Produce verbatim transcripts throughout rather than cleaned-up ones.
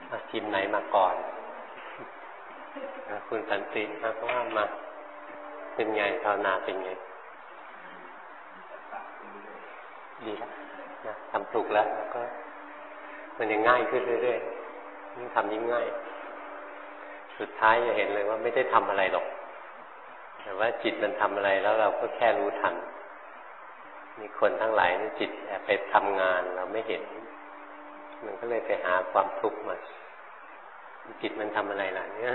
ทีมไหนมาก่อนคุณสันติมาก็ว่ามาเป็นไงภาวนาเป็นไงดีแล้วนะทำถูกแล้วแล้วก็มันยังง่ายขึ้นเรื่อยๆยิ่งทำยิ่งง่ายสุดท้ายจะเห็นเลยว่าไม่ได้ทำอะไรหรอกแต่ว่าจิตมันทำอะไรแล้วเราก็แค่รู้ทันมีคนทั้งหลายนี่จิตแอบไปทำงานเราไม่เห็นมันก็เลยไปหาความทุกข์มาจิตมันทำอะไรล่ะเนี่ย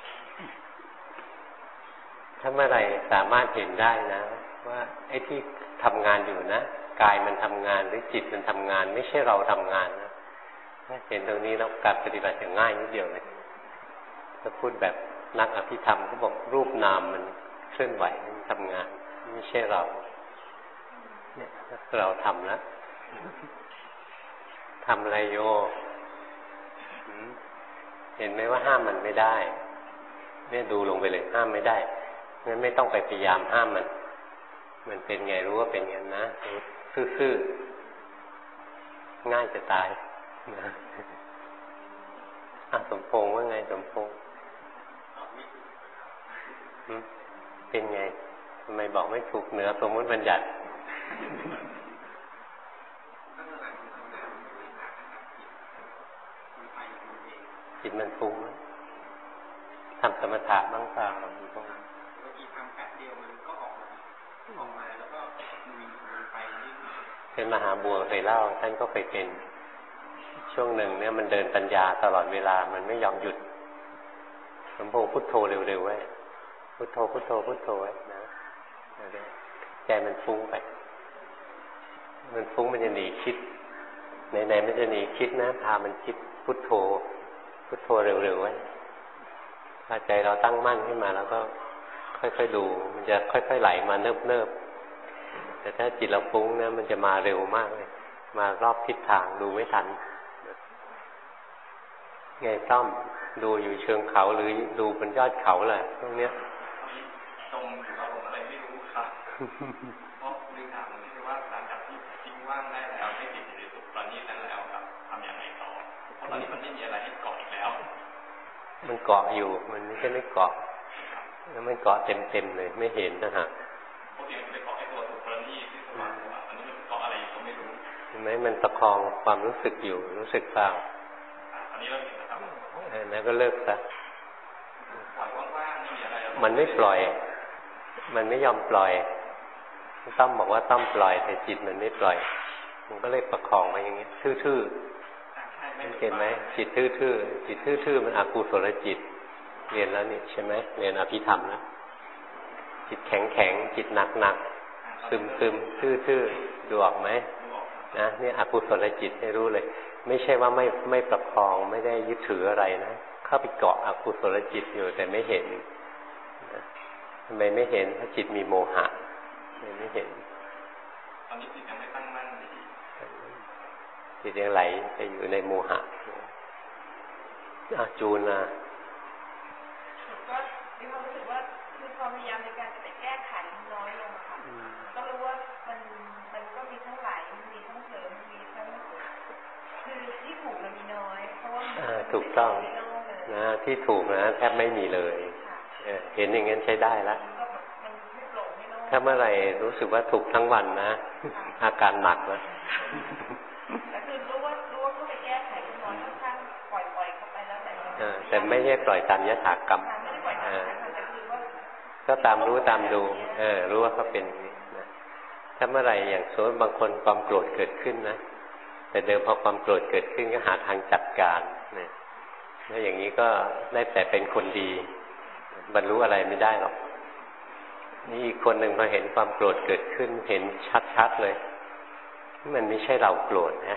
ถ้าเมื่อไหร่สามารถเห็นได้นะว่าไอ้ที่ทำงานอยู่นะกายมันทำงานหรือจิตมันทำงานไม่ใช่เราทำงานนะถ้าเห็นตรงนี้แล้วการปฏิบัติจะง่ายนิดเดียวเลยถ้าพูดแบบนักอภิธรรมก็บอกรูปนามมันเคลื่อนไหวมันทำงานไม่ใช่เราเนี่ยเราทำแล้วทำอะไรโยเห็นไหมว่าห้ามมันไม่ได้เนี่ยดูลงไปเลยห้ามไม่ได้งั้นไม่ต้องไปพยายามห้ามมันมันเป็นไงรู้ว่าเป็นอย่างนั้นนะซื่อๆง่ายจะตายนะอ่ะสมพงษ์ว่าไงสมพงษ์เป็นไงทำไมบอกไม่ถูกเหนือสมมติบัญญัติจิตมันฟุ้งทำสมถะบ้างเปล่าบางทีทำแป๊บเดียวมันก็ออกออกมาแล้วก็มีไปเป็นมหาบัวเคยเล่าท่านก็เคยเป็นช่วงหนึ่งเนี่ยมันเดินปัญญาตลอดเวลามันไม่ยอมหยุดหลวงพ่อพุทโธเร็วๆไว้พุทโธพุทโธพุทโธไว้นะใจมันฟุ้งไปมันฟุ้งมันจะหนีคิดไหนๆมันจะหนีคิดนะพามันคิดพุทโธพุทโธเร็วๆไว้พอใจเราตั้งมั่นขึ้นมาแล้วก็ค่อยๆดูมันจะค่อยๆไหลมาเนิบๆแต่ถ้าจิตเราฟุ้งนะมันจะมาเร็วมากเลยมารอบทิศทางดูไม่ทันไงต้อมดูอยู่เชิงเขาหรือดูบนยอดเขาแหละตรงเนี้ยตรงหรือว่าผมอะไรไม่รู้ครับเพราะนึกถามมันคือว่าหลังจากที่ทิ้งว่างได้แล้วให้จิตอยู่ในสุขตอนนี้นั้นแล้วครับทำอย่างไรต่อเพราะตอนนี้มันไม่มีอะไรให้เกาะอีกแล้วมันเกาะอยู่มันไม่ใช่ไม่เกาะแล้วมันเกาะเต็มๆเลยไม่เห็นนะฮะพวกเองไปเกาะไอ้ตัวสุขนี้ที่สว่างอันนี้มันเกาะอะไรก็ไม่รู้เห็นไหมมันประคองความรู้สึกอยู่รู้สึกเปล่าอันนี้เราเห็นนะครับนั่นก็เลิกซะมันไม่ปล่อยมันไม่ยอมปล่อยต้อมบอกว่าต้อมปล่อยแต่จิตมันไม่ปล่อยมันก็เลยประคองมาอย่างนี้ทื่อๆเห็นไหมจิตทื่อๆจิตทื่อๆมันอกุศลจิตเรียนแล้วนี่ใช่ไหมเรียนอภิธรรมนะจิตแข็งๆจิตหนักๆซึมๆทื่อๆดูออกไหมนะนี่อกุศลจิตให้รู้เลยไม่ใช่ว่าไม่ไม่ประคองไม่ได้ยึดถืออะไรนะเข้าไปเกาะอกุศลจิตอยู่แต่ไม่เห็นทำไมไม่เห็นเพราะจิตมีโมหะไม่เห็นตอนนี้จิตยังไม่ตั้งมั่นดีจิตยังไหลไปอยู่ในโมหะอาจูนนะก็มีความรู้สึกว่าคือความพยายามในการจะไปแก้ไขน้อยลงค่ะก็รู้ว่ามันมันก็มีทั้งไหลมีทั้งเสริมมีทั้งคือที่ถูกมันมีน้อยเพราะว่าถูกต้องนะที่ถูกนะแทบไม่มีเลยเห็นอย่างนั้นใช้ได้แล้วถ้าเมื่อไหร่รู้สึกว่าถูกทั้งวันนะอาการหนักแล้วแต่คือรู้ว่ารู้ว่าก็ไปแก้ไขน้อยค่อนข้างปล่อยปล่อยเข้าไปแล้วแต่แต่ไม่ใช่ปล่อยตามยถากรรมก็ตามรู้ตามดูเออรู้ว่าเขาเป็นนะถ้าเมื่อไหร่อย่างสมมติบางคนความโกรธเกิดขึ้นนะแต่เดิมพอความโกรธเกิดขึ้นก็หาทางจัดการนะแล้วอย่างนี้ก็ได้แต่เป็นคนดีบรรลุอะไรไม่ได้หรอกนี่อีกคนหนึ่งพอเห็นความโกรธเกิดขึ้นเห็นชัดๆเลยมันไม่ใช่เราโกรธนะ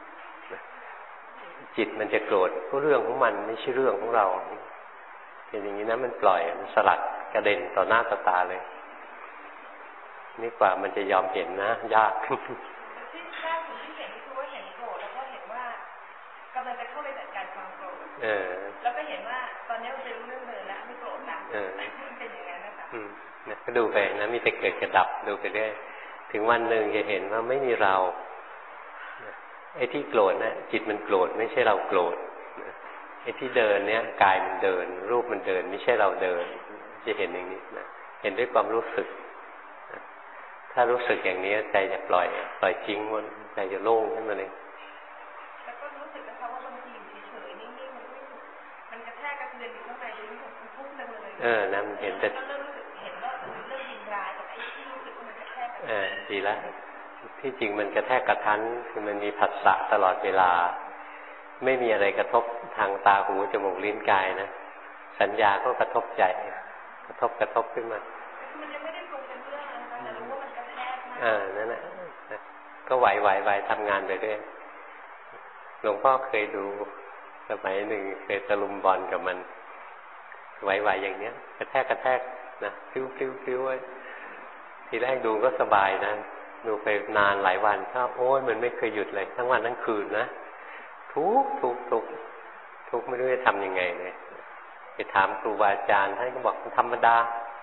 จิตมันจะโกรธก็เรื่องของมันไม่ใช่เรื่องของเราเป็นอย่างนี้นะมันปล่อยมันสลัดกระเด็นต่อหน้าต่อตาเลยนี่กว่ามันจะยอมเห็นนะยากที่แรกที่เห็นคือว่าเห็นโกรธแล้วก็เห็นว่ากำลังจะเข้าไปจัดการความโกรธแล้วก็เห็นว่าตอนนี้มันจะรู้เรื่องเลยแล้วไม่โกรธแล้วเป็นอย่างนั้นนะคะก็ดูไปนะมีแต่เกิดกระดับดูไปเรื่อยถึงวันหนึ่งจะเห็นว่าไม่มีเราไอ้ที่โกรธนะจิตมันโกรธไม่ใช่เราโกรธไอ้ที่เดินเนี่ยกายมันเดินรูปมันเดินไม่ใช่เราเดินจะเห็นอย่างนี้นะเห็นด้วยความรู้สึกถ้ารู้สึกอย่างนี้ใจจะปล่อยปล่อยจริงมันใจจะโล่งขึ้นมาเลยแล้วก็รู้สึกนะคะว่าบางทีอยู่เฉยๆนิ่งๆมันรู้สึกมันกระแทกกระเทือนอยู่ข้างในรู้สึกมันพุ่งจังเลยเออนะมันเห็นแต่ก็เริ่มรู้สึกเห็นว่าเริ่มยินร้ายกับไอ้ที่รู้สึกว่ามันกระแทกเออดีแล้วที่จริงมันกระแทกกระทันคือมันมีผัสสะตลอดเวลาไม่มีอะไรกระทบทางตาหูจมูกลิ้นกายนะสัญญาก็กระทบใจกระทบกระทบขึ้นมามันยังไม่ได้ปรุงเป็นเรื่องนะคะแต่รู้ว่ามันกระแทกมากอ่านั่นแหละก็ไหวไหวไหวทำงานไปด้วยหลวงพ่อเคยดูสมัยหนึ่งเคยตะลุมบอลกับมันไหวไหวอย่างเนี้ยกระแทกกระแทกนะพิ้วพิ้วพิ้วไว้ทีแรกดูก็สบายนะดูไปนานหลายวันก็โอ้ยมันไม่เคยหยุดเลยทั้งวันทั้งคืนนะทุกทุกทุกทุกไม่รู้จะทำยังไงเลยไปถามครูบาอาจารย์ท่านก็บอกธรรมดา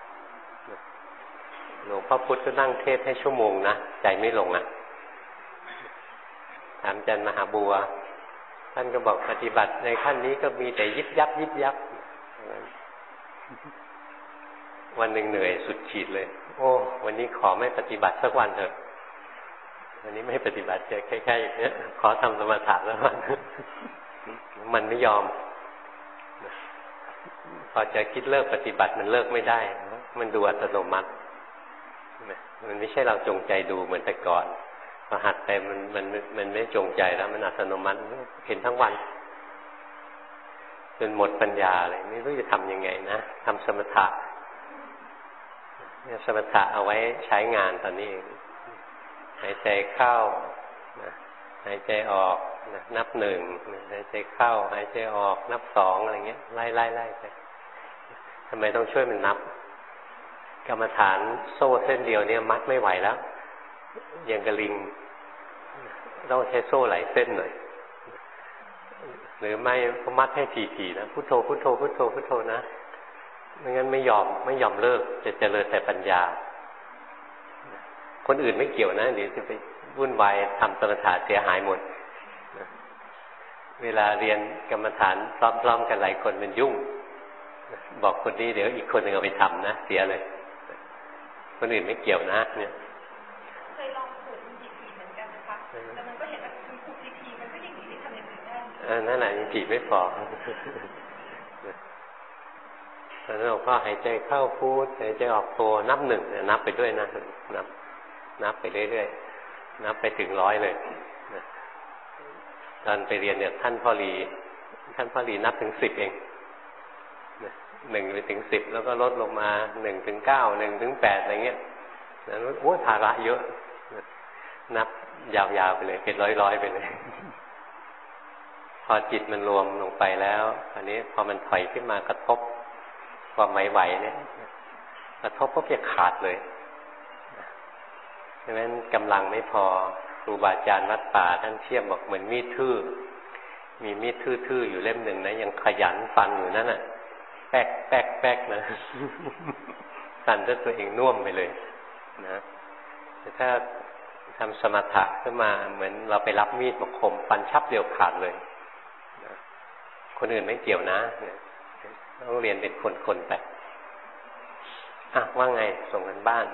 หลวงพ่อพุธก็นั่งเทศให้ชั่วโมงนะใจไม่ลงอ่ะถามอาจารย์มหาบัวท่านก็บอกปฏิบัติในขั้นนี้ก็มีแต่ยิบยับยิบยับวันหนึ่งเหนื่อยสุดขีดเลยโอ้วันนี้ขอไม่ปฏิบัติสักวันเถอะวันนี้ไม่ปฏิบัติจะแค่ๆอย่างนี้ขอทำสมถะสักวันมันไม่ยอมพอจะคิดเลิกปฏิบัติมันเลิกไม่ได้มันดูอัตโนมัติมันไม่ใช่เราจงใจดูเหมือนแต่ก่อนพอหัดไปมันมันมันไม่จงใจแล้วมันอัตโนมัติเห็นทั้งวันจนหมดปัญญาเลยไม่รู้จะทำยังไงนะทำสมถะเนี่ยสมถะเอาไว้ใช้งานตอนนี้เองหายใจเข้านะหายใจออกนะนับหนึ่งหายใจเข้าหายใจออกนับสองอะไรเงี้ยไล่ไล่ไล่ไปทำไมต้องช่วยมันนับกรรมฐานโซ่เส้นเดียวเนี่ยมัดไม่ไหวแล้วอย่างกระลิงต้องใช้โซ่หลายเส้นหน่อยหรือไม่ก็มัดให้ถี่ๆนะพุทโธพุทโธพุทโธพุทโธนะไม่งั้นไม่ยอมไม่ยอมเลิกจะเจริญแต่ปัญญาคนอื่นไม่เกี่ยวนะเดี๋ยวจะไปวุ่นวายทำสมถะเสียหายหมดเวลาเรียนกรรมฐานพร้อมๆกันหลายคนมันยุ่งบอกคนนี้เดี๋ยวอีกคนหนึ่งเอาไปทำนะเสียเลยคนอื่นไม่เกี่ยวนะเนี่ยเคยลองฝึกทีๆเหมือนกันนะคะแต่มันก็เห็นว่ามันฝึกทีๆมันก็ยังไม่ทำอย่างอื่นได้เออนั่นแหละยังผิดไม่พอตอนนั้นหลวงพ่อหายใจเข้าพูดหายใจออกโทนับหนึ่งนับไปด้วยนะนับนับไปเรื่อยๆนับไปถึงร้อยเลยตอนไปเรียนเนี่ยท่านพ่อหลีท่านพ่อหลีนับถึงสิบเองหนึ่งไปถึงสิบแล้วก็ลดลงมาหนึ่งถึงเก้าหนึ่งถึงแปดอะไรเงี้ยนั้นโอ้ภาระเยอะนับยาวๆไปเลยเป็นร้อยๆไปเลยพอจิตมันรวมลงไปแล้วอันนี้พอมันถอยขึ้นมากระทบความไหวๆเนี่ยกระทบก็จะขาดเลยดังนั้นกำลังไม่พอครูบาอาจารย์วัดป่าท่านเทียบบอกเหมือนมีดทื่อมีมีดทื่อๆอยู่เล่มหนึ่งนะยังขยันฟันอยู่นั่นน่ะแป๊กแป๊กแป๊กนะฟันจนตัวเองน่วมไปเลยนะแต่ถ้าทำสมถะขึ้นมาเหมือนเราไปรับมีดมาคมฟันชับเดียวขาดเลยนะคนอื่นไม่เกี่ยวนะต้องเรียนเป็นคนๆไปอ่ะว่าไงส่งกันบ้าน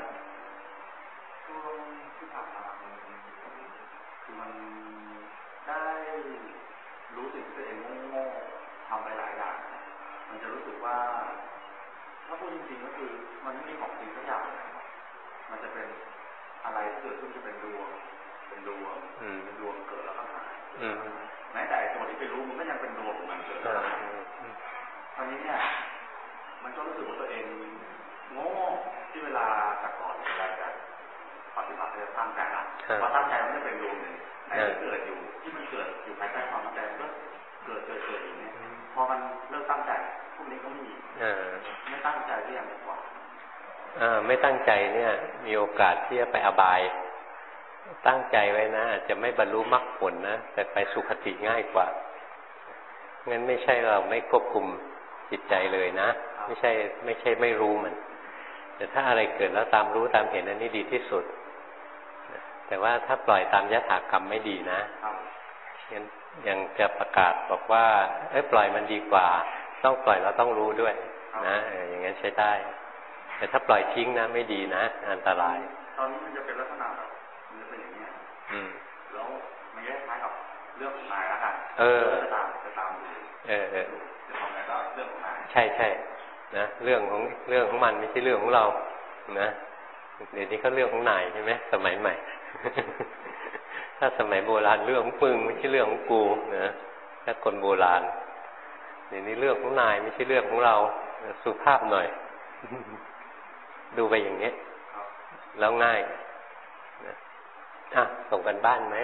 มันได้รู้สึกตัวเองโง่ๆทำไปหลายอย่างมันจะรู้สึกว่าถ้าพูดจริงๆก็คือมันไม่มีของจริงสักอย่างมันจะเป็นอะไรที่เกิดขึ้นจะเป็นดวงเป็นดวงเป็นดวงเกิดแล้วก็หายแม้แต่ไอ้ตัวที่ไปรู้มันก็ยังเป็นดวงของมันเกิดแล้วตอนนี้เนี่ยมันก็รู้สึกว่าตัวเองโง่ที่เวลาแต่ก่อนเวลาจะปฏิบัติจะตั้งใจนะพอตั้งใจมันจะเป็นดวงหนึ่งไอ้ที่เกิดอยู่ที่มันเกิดอยู่ภายใต้ความตั้งใจก็เกิดเกิดเกิดอย่างนี้พอมันเลิกตั้งใจพวกนี้ก็ไม่มีไม่ตั้งใจที่ยังดีกว่าไม่ตั้งใจเนี่ยมีโอกาสที่จะไปอบายตั้งใจไว้นะอาจจะไม่บรรลุมรรคผลนะแต่ไปสุคติง่ายกว่างั้นไม่ใช่เราไม่ควบคุมจิตใจเลยนะไม่ใช่ไม่ใช่ไม่รู้มันแต่ถ้าอะไรเกิดแล้วตามรู้ตามเห็นอันนี้ดีที่สุดแต่ว่าถ้าปล่อยตามยถากรรมไม่ดีนะงั้นยังจะประกาศบอกว่าเอ้ยปล่อยมันดีกว่าต้องปล่อยเราต้องรู้ด้วยนะอย่างนั้นใช้ได้แต่ถ้าปล่อยทิ้งนะไม่ดีนะอันตรายตอนนี้มันจะเป็นลักษณะแบบมันจะเป็นอย่างนี้อืมแล้วมันคล้ายๆกับเรื่องของนายแล้วกันเออจะตามจะตามดูเออเออจะทำอะไรก็เรื่องของนายใช่ใช่นะเรื่องของเรื่องของมันไม่ใช่เรื่องของเรานะเดี๋ยวนี้เขาเรื่องของนายใช่ไหมสมัยใหม่ ถ้าสมัยโบราณเรื่องของปึงไม่ใช่เรื่องของกูนะถ้าคนโบราณเดี๋ยวนี้เรื่องของนายไม่ใช่เรื่องของเราสุภาพหน่อย ดูไปอย่างนี้แล้วง่ายนะอ่ะส่งกันบ้านไหม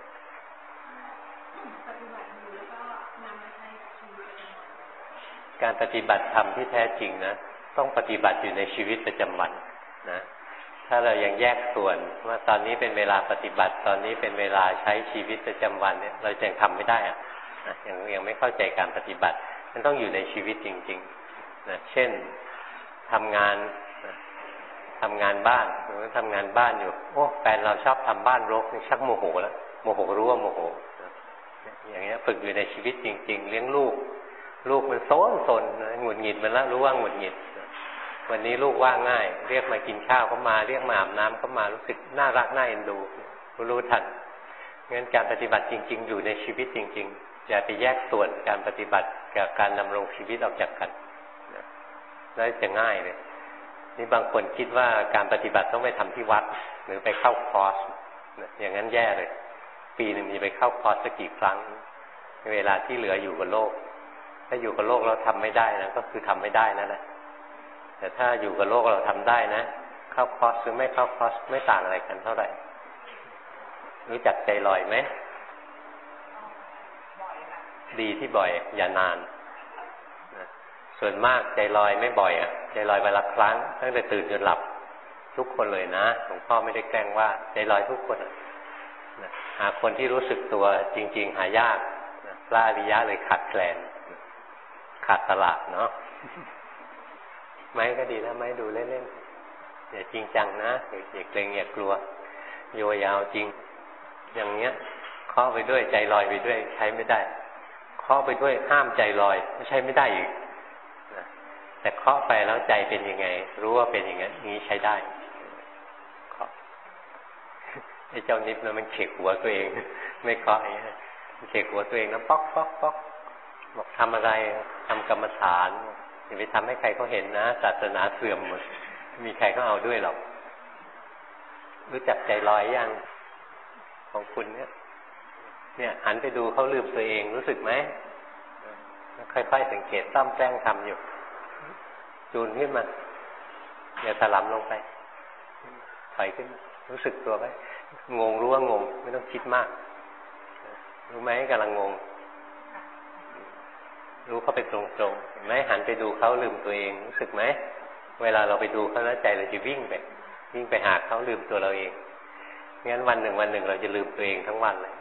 การปฏิบัติธรรมที่แท้จริงนะต้องปฏิบัติอยู่ในชีวิตประจำวันนะถ้าเรายังแยกส่วนว่าตอนนี้เป็นเวลาปฏิบัติตอนนี้เป็นเวลาใช้ชีวิตประจำวันเนี่ยเรายังทำไม่ได้อะยังยังไม่เข้าใจการปฏิบัติมันต้องอยู่ในชีวิตจริงๆนะเช่นทำงานทำงานบ้านหรือทำงานบ้านอยู่โอ้แฟนเราชอบทำบ้านรกนี่ชักโมโหแล้วโมโหรู้ว่าโมโหอย่างเงี้ยฝึกอยู่ในชีวิตจริงๆเลี้ยงลูกลูกมันโซนโซนหงุดหงิดมันแล้วรู้ว่าหงุดหงิดวันนี้ลูกว่าง่ายเรียกมากินข้าวก็มาเรียกมาอาบน้ำก็มารู้สึกน่ารักน่าเอ็นดูรู้ทันงั้นการปฏิบัติจริงๆอยู่ในชีวิตจริงๆอย่าไปแยกส่วนการปฏิบัติกับการดำรงชีวิตออกจากกันแล้วจะง่ายเลยนี่บางคนคิดว่าการปฏิบัติต้องไปทำที่วัดหรือไปเข้าคอร์สอย่างนั้นแย่เลยปีหนึ่งมีไปเข้าคอร์สสักกี่ครั้งเวลาที่เหลืออยู่กับโลกถ้าอยู่กับโลกเราทำไม่ได้นะก็คือทำไม่ได้นั่นแหละแต่ถ้าอยู่กับโลกเราทำได้นะเข้าคอร์สหรือไม่เข้าคอร์สไม่ต่างอะไรกันเท่าไหร่รู้จักใจลอยไหมดีที่บ่อยอย่านานส่วนมากใจลอยไม่บ่อยอ่ะใจลอยวันละครั้งตั้งแต่ตื่นจนหลับทุกคนเลยนะหลวงพ่อไม่ได้แกล้งว่าใจลอยทุกคนหาคนที่รู้สึกตัวจริงๆหายากพระอริยะเลยขาดแคลนขาดตลาดเนาะไม้ก็ดีนะไม้ดูเล่นๆอย่าจริงจังนะอย่าเกรงอย่ากลัวโยยาวจริงอย่างเงี้ยเคาะไปด้วยใจลอยไปด้วยใช้ไม่ได้เคาะไปด้วยห้ามใจลอยไม่ใช่ไม่ได้อีกแต่เคาะไปแล้วใจเป็นยังไงรู้ว่าเป็นอย่างนี้นี้ใช้ได้เคาะไอ้เจ้านิพนะมันเขกหัวตัวเองไม่เคาะอย่างนี้เขกหัวตัวเองนะป๊อกป๊อกป๊อกบอกทำอะไรทำกรรมฐานอย่าไปทำให้ใครเขาเห็นนะศาสนาเสื่อมหมดมีใครเขาเอาด้วยหรอกรู้จักใจลอยยังของคุณเนี่ยเนี่ยหันไปดูเขาลืมตัวเองรู้สึกไหมค่อยๆสังเกตต้อมแกล้งทำอยู่จูนขึ้นมาอย่าถลำลงไปถอยขึ้นรู้สึกตัวไหมงงรู้ว่างงไม่ต้องคิดมากรู้ไหมกำลังงงรู้เข้าไปตรงๆเห็นไหมหันไปดูเขาลืมตัวเองรู้สึกไหมเวลาเราไปดูเขาแล้วใจเราจะวิ่งไปวิ่งไปหาเขาลืมตัวเราเองงั้นวันหนึ่งวันหนึ่งเราจะลืมตัวเองทั้งวันเลย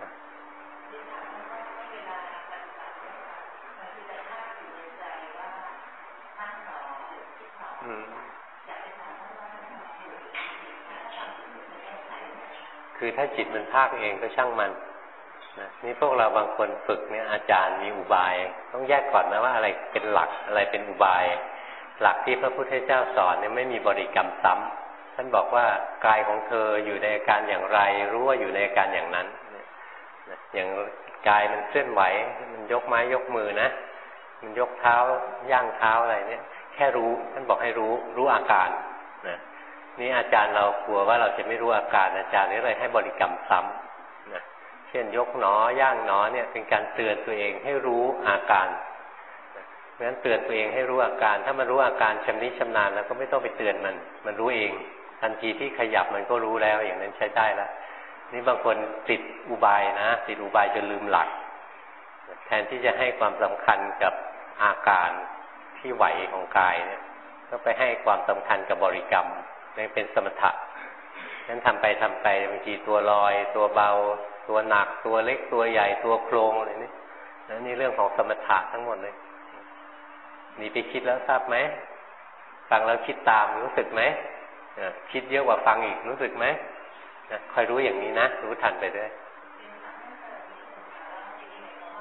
คือถ้าจิตมันพากเองก็ช่างมันนะนี่พวกเราบางคนฝึกเนี่ยอาจารย์มีอุบายต้องแยกก่อนนะว่าอะไรเป็นหลักอะไรเป็นอุบายหลักที่พระพุทธเจ้าสอนเนี่ยไม่มีบริกรรมซ้ำท่านบอกว่ากายของเธออยู่ในอาการอย่างไรรู้ว่าอยู่ในอาการอย่างนั้นอย่างกายมันเคลื่อนไหวมันยกไม้ยกมือนะมันยกเท้าย่างเท้าอะไรเนี่ยแค่รู้ท่านบอกให้รู้รู้อาการนะนี่อาจารย์เรากลัวว่าเราจะไม่รู้อาการอาจารย์นี่เลยให้บริกรรมซ้ำนะเช่นยกหนอย่างหนอเนี่ยเป็นการเตือนตัวเองให้รู้อาการเพราะฉะนั้นเตือนตัวเองให้รู้อาการถ้ามันรู้อาการชำนิชำนาญแล้วก็ไม่ต้องไปเตือนมันมันรู้เองทันทีที่ขยับมันก็รู้แล้วอย่างนั้นใช้ได้แล้วนี่บางคนติดอุบายนะติดอุบายจนลืมหลักแทนที่จะให้ความสำคัญกับอาการที่ไหวของกายเนี่ยก็ไปให้ความสำคัญกับบริกรรมนี่เป็นสมถะนั้นทำไปทำไปบางทีตัวลอยตัวเบาตัวหนักตัวเล็กตัวใหญ่ตัวโครงอะไรนี่นั่นนี่เรื่องของสมถะทั้งหมดเลยนี่ไปคิดแล้วทราบไหมฟังแล้วคิดตามรู้สึกไหมคิดเยอะกว่าฟังอีกรู้สึกไหมคอยรู้อย่างนี้นะรู้ทันไปด้วย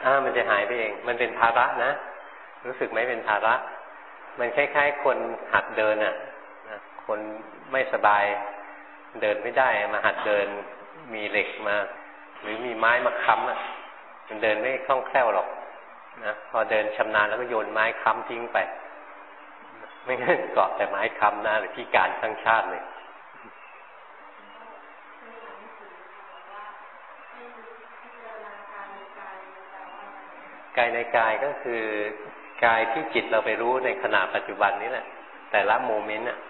อ่ามันจะหายไปเองมันเป็นภาระนะรู้สึกไหมเป็นภาระมันคล้ายๆคนหัดเดินอ่ะคนไม่สบายเดินไม่ได้มาหัดเดินมีเหล็กมาหรือมีไม้มาค้ำอ่ะมันเดินไม่คล่องแคล่วหรอกนะพอเดินชำนาญแล้วก็โยนไม้ค้ำทิ้งไปไม่งั้นเกาะแต่ไม้ค้ำนะหรือพิการทั้งชาติเลยกายในกายก็คือกายที่จิตเราไปรู้ในขณะปัจจุบันนี้แหละแต่ละโมเมนต์อะ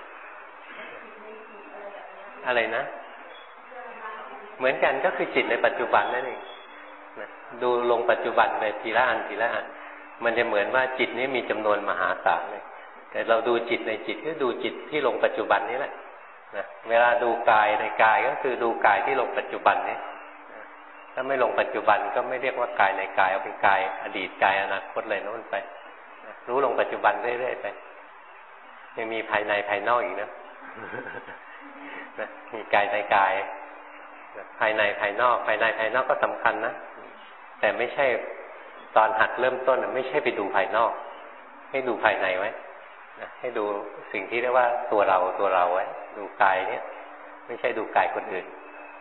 อะไรนะเหมือนกันก็คือจิตในปัจจุบันนั่นเองนะดูลงปัจจุบันไปทีละอันทีละอันมันจะเหมือนว่าจิตนี้มีจำนวนมหาศาลเลยแต่เราดูจิตในจิตก็ดูจิตที่ลงปัจจุบันนี้แหละนะเวลาดูกายในกายก็คือดูกายที่ลงปัจจุบันนี้ถ้าไม่ลงปัจจุบันก็ไม่เรียกว่ากายในกายเอาเป็นกายอดีตกายอนาคตเลยโน่นไปรู้ลงปัจจุบันเรื่อยๆไปยังมีภายในภายนอกอีกนะมีกายในกายภายในภายนอกภายในภายนอกก็สำคัญนะแต่ไม่ใช่ตอนหัดเริ่มต้นไม่ใช่ไปดูภายนอกให้ดูภายในไว้ให้ดูสิ่งที่เรียกว่าตัวเราตัวเราไว้ดูกายเนี้ยไม่ใช่ดูกายคนอื่น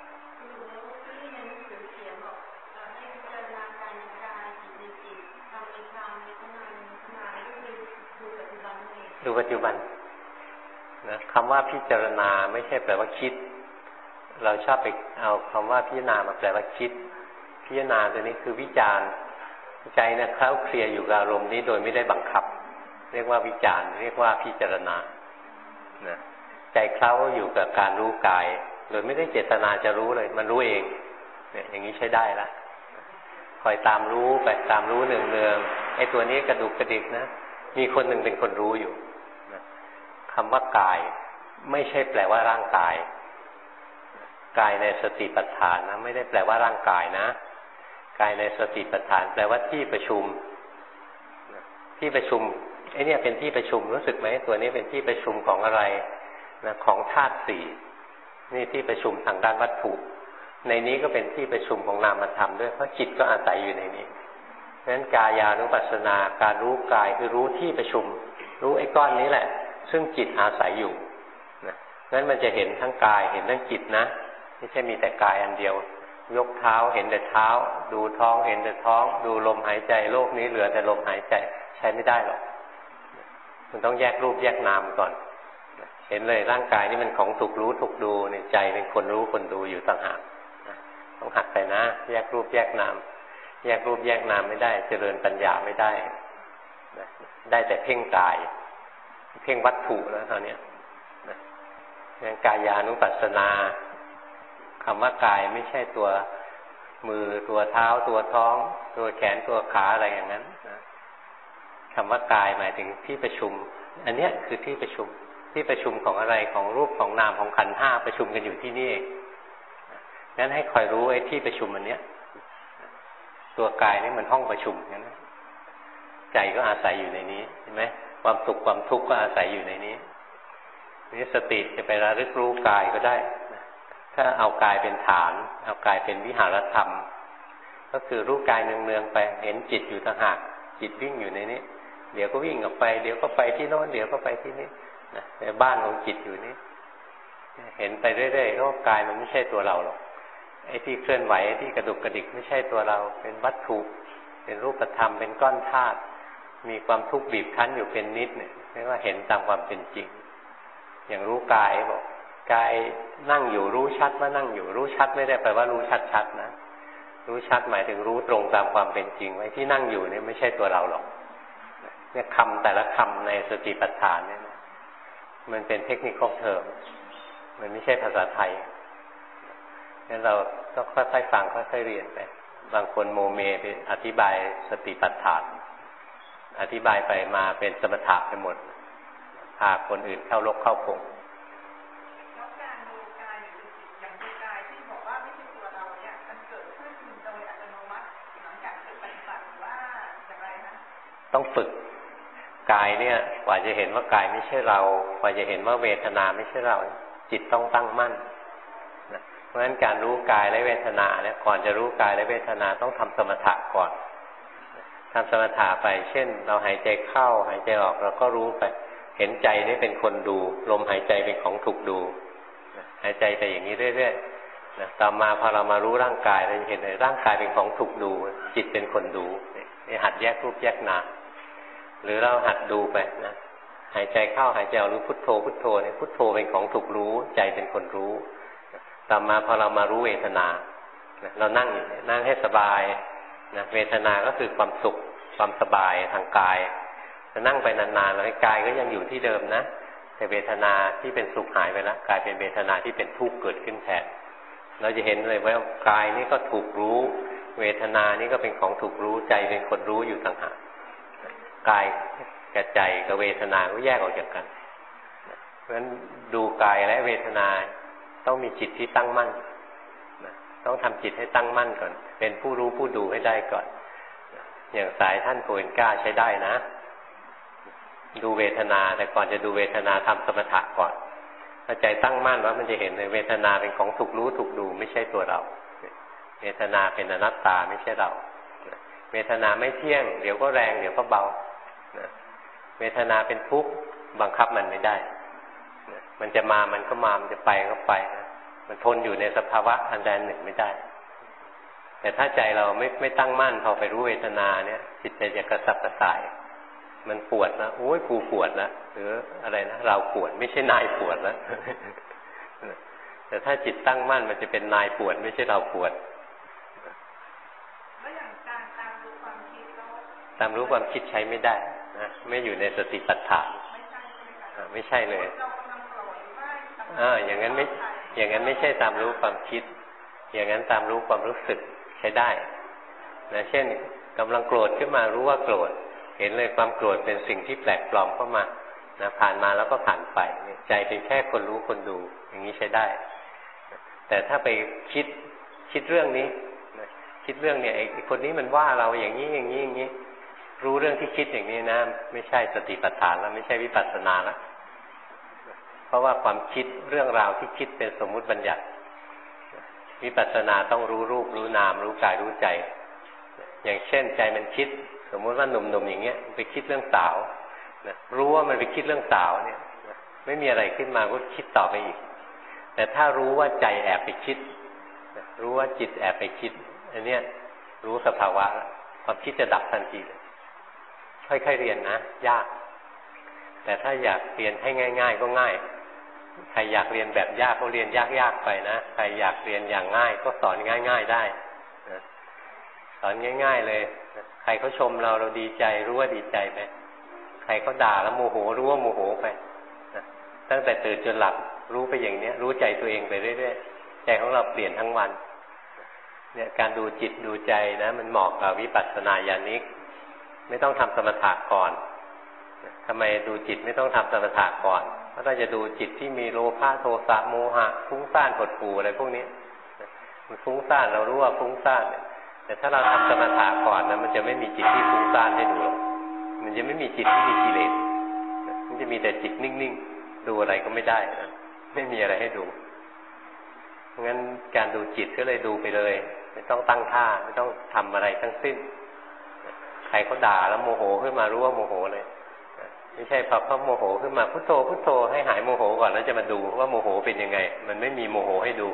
ดูปัจจุบันนะคำว่าพิจารณาไม่ใช่แปลว่าคิดเราชอบไปเอาคำว่าพิจารณามาแปลว่าคิดพิจารณาตัวนี้คือวิจารณ์ใจเนี่ยเคล้าเคลียอยู่กับอารมณ์นี้โดยไม่ได้บังคับเรียกว่าวิจารณ์เรียกว่าพิจารณานะใจเคล้าอยู่กับการรู้กายโดยไม่ได้เจตนาจะรู้เลยมันรู้เองเนี่ยอย่างนี้ใช้ได้ละคอยตามรู้ไปตามรู้เนืองๆไอ้ตัวนี้กระดุกกระดิกนะมีคนหนึ่งเป็นคนรู้อยู่นะคำว่ากายไม่ใช่แปลว่าร่างกายกายในสติปัฏฐานนะไม่ได้แปลว่าร่างกายนะกายในสติปัฏฐานแปลว่าที่ประชุมที่ประชุมไอ้นี่เป็นที่ประชุมรู้สึกไหมตัวนี้เป็นที่ประชุมของอะไรนะของธาตุสี่นี่ที่ประชุมทางด้านวัตถุในนี้ก็เป็นที่ประชุมของนามธรรมด้วยเพราะจิตก็อาศัยอยู่ในนี้เพราะฉะนั้นกายานุปัสสนาการรู้กายคือรู้ที่ประชุมรู้ไอ้ก้อนนี้แหละซึ่งจิตอาศัยอยู่นะงั้นมันจะเห็นทั้งกายเห็นทั้งจิตนะไม่ใช่มีแต่กายอันเดียวยกเท้าเห็นแต่เท้าดูท้องเห็นแต่ท้องดูลมหายใจโลกนี้เหลือแต่ลมหายใจใช้ไม่ได้หรอกมันต้องแยกรูปแยกนามก่อนเห็นเลยร่างกายนี่มันของถูกรู้ถูกดูในใจเป็นคนรู้คนดูอยู่ต่างหากต้องหัดไปนะแยกรูปแยกนามแยกรูปแยกนามไม่ได้เจริญปัญญาไม่ได้ได้แต่เพ่งกายเพ่งวัตถุแล้วตอนนี้งั้นกายานุปัสสนาคำว่ากายไม่ใช่ตัวมือตัวเท้าตัวท้องตัวแขนตัวขาอะไรอย่างนั้นนะคำว่ากายหมายถึงที่ประชุมอันเนี้ยคือที่ประชุมที่ประชุมของอะไรของรูปของนามของขันธ์ห้าประชุมกันอยู่ที่นี่เองงั้นให้คอยรู้ไอ้ที่ประชุมอันเนี้ยตัวกายนี่มันห้องประชุมงั้นใจก็อาศัยอยู่ในนี้เห็นไหมความสุขความทุกข์ก็อาศัยอยู่ในนี้นี่สติจะไประลึกรู้กายก็ได้ถ้าเอากายเป็นฐานเอากายเป็นวิหารธรรมก็คือรู้กายเนืองๆไปเห็นจิตอยู่ต่างหากจิตวิ่งอยู่ในนี้เดี๋ยวก็วิ่งออกไปเดี๋ยวก็ไปที่โน้นเดี๋ยวก็ไปที่นี้นะในบ้านของจิตอยู่นี้เห็นไปเรื่อยๆเพราะกายมันไม่ใช่ตัวเราหรอกไอ้ที่เคลื่อนไหวไอ้ที่กระดุกกระดิกไม่ใช่ตัวเราเป็นวัตถุเป็นรูปธรรมเป็นก้อนธาตุมีความทุกข์บีบคั้นอยู่เป็นนิดเนี่ยเรียกว่าเห็นตามความเป็นจริงอย่างรู้กายบอกกายนั่งอยู่รู้ชัดว่านั่งอยู่รู้ชัดไม่ได้แปลว่ารู้ชัดๆนะรู้ชัดหมายถึงรู้ตรงตามความเป็นจริงไว้ที่นั่งอยู่เนี่ยไม่ใช่ตัวเราหรอกเนี่ยคำแต่ละคำในสติปัฏฐานเนี่ยมันเป็นเทคนิคเทอมมันไม่ใช่ภาษาไทยงั้นเราต้องค่อยๆฟังค่อยๆเรียนไปบางคนโมเมไปอธิบายสติปัฏฐานอธิบายไปมาเป็นสมถะไปหมดพาคนอื่นเข้าลกเข้าพงต้องฝึกกายเนี่ยกว่าจะเห็นว่ากายไม่ใช่เรากว่าจะเห็นว่าเวทนาไม่ใช่เราจิตต้องตั้งมั่นนะเพราะฉะนั้นการรู้กายและเวทนาเนี่ยก่อนจะรู้กายและเวทนาต้องทำสมถะก่อนทำสมถะไปเช่นเราหายใจเข้าหายใจออกเราก็รู้ไปเห็นใจนี่เป็นคนดูลมหายใจเป็นของถูกดูหายใจไปอย่างนี้เรื่อยๆนะต่อมาพอเรามารู้ร่างกายเราจะเห็นเลยร่างกายเป็นของถูกดูจิตเป็นคนดูนี่หัดแยกรูปแยกนามหรือเราหัดดูไปนะหายใจเข้าหายใจออกรู้พุทโธพุทโธเนี่ยพุทโธเป็นของถูกรู้ใจเป็นคนรู้ต่อมาพอเรามารู้เวทนาเรานั่งอยู่นั่งให้สบายนะเวทนาก็คือความสุขความสบายทางกายจะนั่งไปนานๆแล้วกายก็ยังอยู่ที่เดิมนะแต่เวทนาที่เป็นสุขหายไปแล้วกลายเป็นเวทนาที่เป็นทุกข์เกิดขึ้นแทนเราจะเห็นเลยว่ากายนี้ก็ถูกรู้เวทนานี้ก็เป็นของถูกรู้ใจเป็นคนรู้อยู่ต่างหากกายกับใจกับเวทนาก็แยกออกจากกันเพราะฉะนั้นดูกายและเวทนาต้องมีจิตที่ตั้งมั่นต้องทำจิตให้ตั้งมั่นก่อนเป็นผู้รู้ผู้ดูให้ได้ก่อนอย่างสายท่านโกเอนก้าใช้ได้นะดูเวทนาแต่ก่อนจะดูเวทนาทำสมถะก่อนถ้าใจตั้งมั่นว่ามันจะเห็นเลยเวทนาเป็นของถูกรู้ถูกดูไม่ใช่ตัวเราเวทนาเป็นอนัตตาไม่ใช่เราเวทนาไม่เที่ยงเดี๋ยวก็แรงเดี๋ยวก็เบาเวทนาเป็นทุกข์บังคับมันไม่ได้มันจะมามันก็มามันจะไปก็ไปมันทนอยู่ในสภาวะอันใดหนึ่งไม่ได้แต่ถ้าใจเราไม่ไม่ตั้งมั่นพอไปรู้เวทนาเนี่ยจิตใจจะกระสับกระส่ายมันปวดนะโอ้ยกูปวดนะหรืออะไรนะเราปวดไม่ใช่นายปวดนะ แต่ถ้าจิตตั้งมั่นมันจะเป็นนายปวดไม่ใช่เราปวดแล้วอย่างการตามรู้ความคิดก็ตามรู้ความคิดใช้ไม่ได้นะไม่อยู่ในสติปัฏฐานไม่ใช่เลยอ่าอย่างนั้นไม่อย่างนั้นไม่ใช่ตามรู้ความคิดอย่างนั้นตามรู้ความรู้สึกใช้ได้นะเช่นกำลังโกรธขึ้นมารู้ว่าโกรธเห็นเลยความโกรธเป็นสิ่งที่แปลกปลอมเข้ามานะผ่านมาแล้วก็ผ่านไปใจเป็นแค่คนรู้คนดูอย่างนี้ใช้ได้แต่ถ้าไปคิดคิดเรื่องนี้นะคิดเรื่องเนี่ยไอ้คนนี้มันว่าเราอย่างนี้อย่างนี้อย่างนี้รู้เรื่องที่คิดอย่างนี้นะไม่ใช่สติปัฏฐานแล้วไม่ใช่วิปัสสนาแล้วเพราะว่าความคิดเรื่องราวที่คิดเป็นสมมุติบัญญัติวิปัสสนาต้องรู้รูปรู้นามรู้กายรู้ใจอย่างเช่นใจมันคิดสมมุติว่าหนุ่มๆอย่างเงี้ยไปคิดเรื่องสาวนะรู้ว่ามันไปคิดเรื่องสาวเนี่ยไม่มีอะไรขึ้นมาก็คิดต่อไปอีกแต่ถ้ารู้ว่าใจแอบไปคิดรู้ว่าจิตแอบไปคิดอันเนี้ยรู้สภาวะความคิดจะดับทันทีเลยค่อยๆเรียนนะยากแต่ถ้าอยากเรียนให้ง่ายๆก็ง่ายใครอยากเรียนแบบยากก็เรียนยากๆไปนะใครอยากเรียนอย่างง่ายก็สอนง่ายๆได้นะสอนง่ายๆเลยใครเขาชมเราเราดีใจรู้ว่าดีใจไปใครเขาด่าแล้วโมโหรู้ว่าโมโหไปนะตั้งแต่ตื่นจนหลับรู้ไปอย่างนี้รู้ใจตัวเองไปเรื่อยๆใจของเราเปลี่ยนทั้งวันเนี่ยการดูจิตดูใจนะมันเหมาะกับวิปัสสนาญาณิกไม่ต้องทำสมถะก่อนทำไมดูจิตไม่ต้องทำสมถะก่อนเพราะถ้าจะดูจิตที่มีโลภะโทสะโมหะฟุ้งซ่านหดหู่อะไรพวกนี้มันฟุ้งซ่านเรารู้ว่าฟุ้งซ่านเนี่ยแต่ถ้าเราทำสมถะก่อนนะมันจะไม่มีจิตที่ฟุ้งซ่านให้ดูมันจะไม่มีจิตที่มีกิเลสมันจะมีแต่จิตนิ่งๆดูอะไรก็ไม่ได้นะไม่มีอะไรให้ดูงั้นการดูจิตก็เลยดูไปเลยไม่ต้องตั้งท่าไม่ต้องทำอะไรทั้งสิ้นใครเขาด่าแล้วโมโหขึ้นมารู้ว่าโมโหเลยไม่ใช่พอเขาโมโหขึ้นมาพุทโธพุทโธให้หายโมโหก่อนแล้วจะมาดูว่าโมโหเป็นยังไงมันไม่มีโมโหให้ดู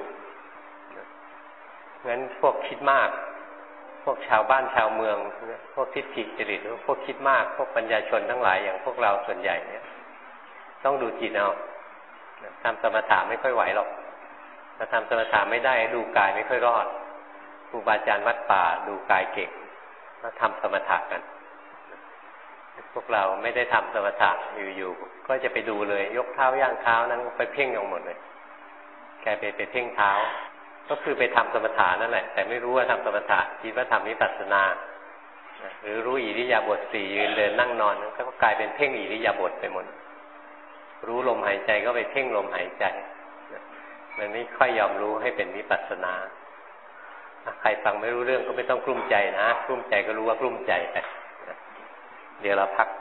งั้นพวกคิดมากพวกชาวบ้านชาวเมืองพวกทิฏฐิจริตพวกคิดมากพวกปัญญาชนทั้งหลายอย่างพวกเราส่วนใหญ่เนี่ยต้องดูจิตเอาทำสมถะไม่ค่อยไหวหรอกถ้าทำสมถะไม่ได้ดูกายไม่ค่อยรอดครูบาอาจารย์วัดป่าดูกายเก่งแล้วทำสมถะกันพวกเราไม่ได้ทำสมถะอยู่ๆก็จะไปดูเลยยกเท้าย่างเท้านั้นไปเพ่งเอาหมดเลยกลายไปไปเพ่งเท้าก็คือไปทำสมถะนั่นแหละแต่ไม่รู้ว่าทำสมถะคิดว่าทำวิปัสสนาหรือรู้อิริยาบถสี่ยืนเดินนั่งนอนก็กลายเป็นเพ่งอิริยาบถไปหมดรู้ลมหายใจก็ไปเพ่งลมหายใจมันไม่ค่อยยอมรู้ให้เป็นวิปัสสนาใครฟังไม่รู้เรื่องก็ไม่ต้องกลุ้มใจนะกลุ้มใจก็รู้ว่ากลุ้มใจไปเดี๋ยวเราพัก